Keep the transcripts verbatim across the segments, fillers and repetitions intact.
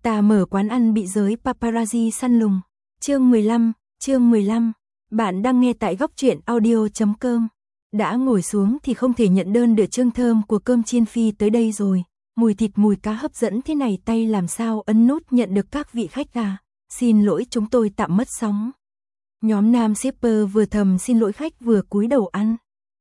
Ta mở quán ăn bị giới paparazzi săn lùng. Chương mười lăm, chương mười lăm. Bạn đang nghe tại góc truyện audio chấm com. Đã ngồi xuống thì không thể nhận đơn được hương thơm của cơm chiên phi tới đây rồi. Mùi thịt mùi cá hấp dẫn thế này tay làm sao ấn nút nhận được các vị khách à. Xin lỗi chúng tôi tạm mất sóng. Nhóm nam shipper vừa thầm xin lỗi khách vừa cúi đầu ăn.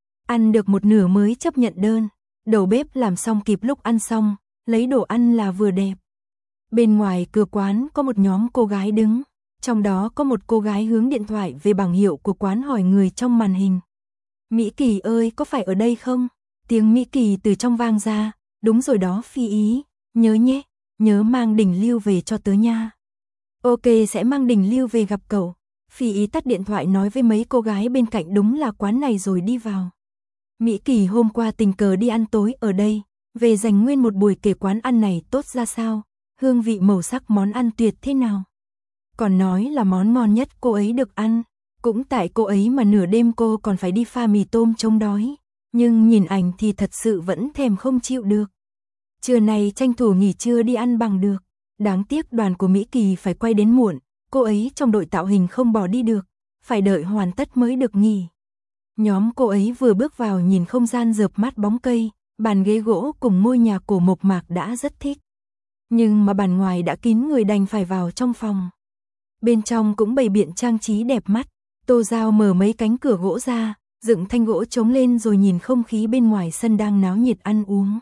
Ăn được một nửa mới chấp nhận đơn. Đầu bếp làm xong kịp lúc ăn xong, lấy đồ ăn là vừa đẹp. Bên ngoài cửa quán có một nhóm cô gái đứng, trong đó có một cô gái hướng điện thoại về bảng hiệu của quán hỏi người trong màn hình. Mỹ Kỳ ơi, có phải ở đây không? Tiếng Mỹ Kỳ từ trong vang ra, đúng rồi đó Phi Ý, nhớ nhé, nhớ mang Đình Lưu về cho tớ nha. Ok, sẽ mang Đình Lưu về gặp cậu. Phi Ý tắt điện thoại nói với mấy cô gái bên cạnh đúng là quán này rồi đi vào. Mỹ Kỳ hôm qua tình cờ đi ăn tối ở đây, về dành nguyên một buổi kể quán ăn này tốt ra sao, hương vị màu sắc món ăn tuyệt thế nào. Còn nói là món ngon nhất cô ấy được ăn, cũng tại cô ấy mà nửa đêm cô còn phải đi pha mì tôm chống đói, nhưng nhìn ảnh thì thật sự vẫn thèm không chịu được. Trưa nay tranh thủ nghỉ trưa đi ăn bằng được, đáng tiếc đoàn của Mỹ Kỳ phải quay đến muộn, cô ấy trong đội tạo hình không bỏ đi được, phải đợi hoàn tất mới được nghỉ. Nhóm cô ấy vừa bước vào nhìn không gian rợp mát bóng cây, bàn ghế gỗ cùng ngôi nhà cổ mộc mạc đã rất thích. Nhưng mà bàn ngoài đã kín người đành phải vào trong phòng. Bên trong cũng bày biện trang trí đẹp mắt, Tô Giao mở mấy cánh cửa gỗ ra, dựng thanh gỗ trống lên rồi nhìn không khí bên ngoài sân đang náo nhiệt ăn uống.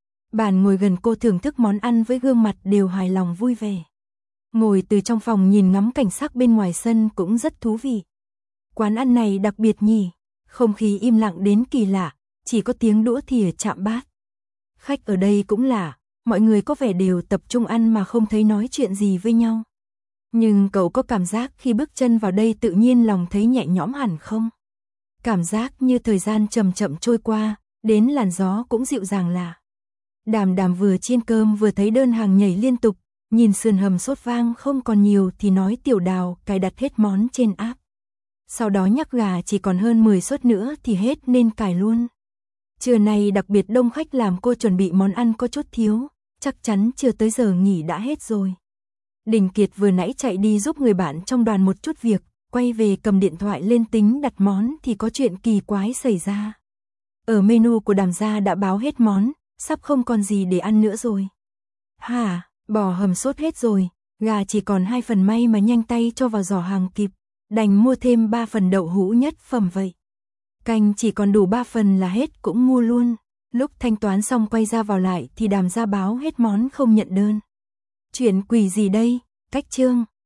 Bàn ngồi gần cô thưởng thức món ăn với gương mặt đều hài lòng vui vẻ. Ngồi từ trong phòng nhìn ngắm cảnh sắc bên ngoài sân cũng rất thú vị. Quán ăn này đặc biệt nhỉ, không khí im lặng đến kỳ lạ, chỉ có tiếng đũa thìa chạm bát. Khách ở đây cũng lạ, mọi người có vẻ đều tập trung ăn mà không thấy nói chuyện gì với nhau. Nhưng cậu có cảm giác khi bước chân vào đây tự nhiên lòng thấy nhẹ nhõm hẳn không? Cảm giác như thời gian chậm chậm trôi qua, đến làn gió cũng dịu dàng lạ. Đàm Đàm vừa chiên cơm vừa thấy đơn hàng nhảy liên tục, nhìn sườn hầm sốt vang không còn nhiều thì nói Tiểu Đào cài đặt hết món trên app. Sau đó nhắc gà chỉ còn hơn mười suất nữa thì hết nên cài luôn. Trưa nay đặc biệt đông khách làm cô chuẩn bị món ăn có chút thiếu, chắc chắn chưa tới giờ nghỉ đã hết rồi. Đình Kiệt vừa nãy chạy đi giúp người bạn trong đoàn một chút việc, quay về cầm điện thoại lên tính đặt món thì có chuyện kỳ quái xảy ra. Ở menu của Đàm gia đã báo hết món, sắp không còn gì để ăn nữa rồi. Hả, bò hầm sốt hết rồi, gà chỉ còn hai phần may mà nhanh tay cho vào giỏ hàng kịp, đành mua thêm ba phần đậu hũ nhất phẩm vậy. Canh chỉ còn đủ ba phần là hết cũng mua luôn. Lúc thanh toán xong quay ra vào lại thì Đàm gia báo hết món không nhận đơn. Chuyện quỷ gì đây, cách trương,